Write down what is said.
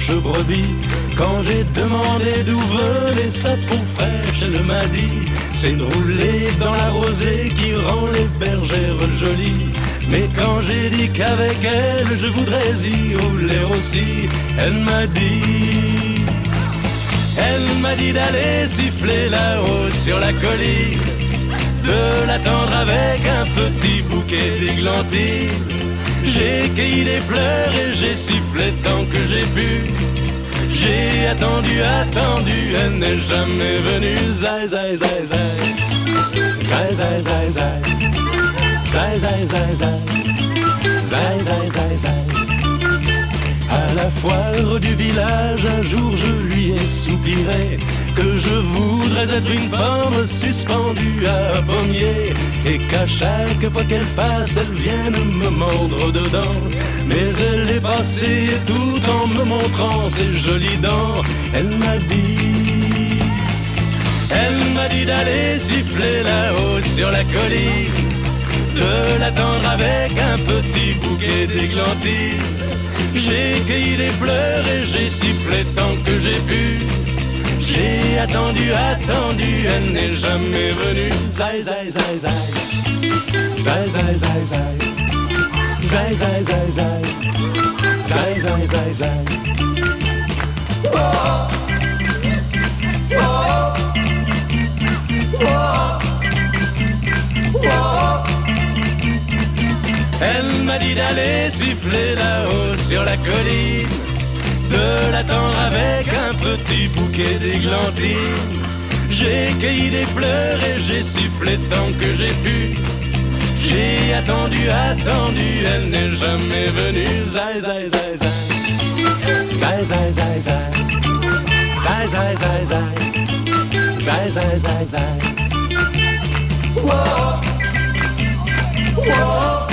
blanche brebis. Quand j'ai demandé d'où venait sa peau fraîche, elle m'a dit: c'est de rouler dans la rosée qui rend les bergères jolies. Mais quand j'ai dit qu'avec elle je voudrais y rouler aussi, elle m'a dit d'aller siffler là-haut sur la colline, de l'attendre avec un petit bouquet d'églantines. J'ai cueilli des fleurs et j'ai sifflé tant que j'ai pu. J'ai attendu, elle n'est jamais venue. Zai, zai, zai, zai. Zai, zai, zai, zai. Zai, zai, zai, zai. Zai, zai, zai, zai. À la foire du village, un jour je lui ai soupiré que je voudrais être une pomme suspendue à un pommier, et qu'à chaque fois qu'elle passe, elle vienne me mordre dedans. Mais elle est passée et tout en me montrant ses jolies dents, elle m'a dit d'aller siffler là-haut sur la colline, de l'attendre avec un petit bouquet d'églantines. J'ai cueilli des fleurs et j'ai sifflé tant que j'ai pu. J'ai attendu, elle n'est jamais venue. Zai, zai, zai, zai. Zai, zai, zai, zai. Zai, zai, zai, zai. Zai, zai, zai, zai. Whoa. Whoa. Whoa. Whoa. Elle m'a dit d'aller siffler là-haut sur la colline, de l'attendre avec un petit bouquet d'églantines. J'ai cueilli des fleurs et j'ai sifflé tant que j'ai pu. J'ai attendu, elle n'est jamais venue. Zai, zai, zai, zai. Zai, zai, zai, zai. Zai, zai, zai, zai. Zai, zai, zai, zai. Whoa. Whoa.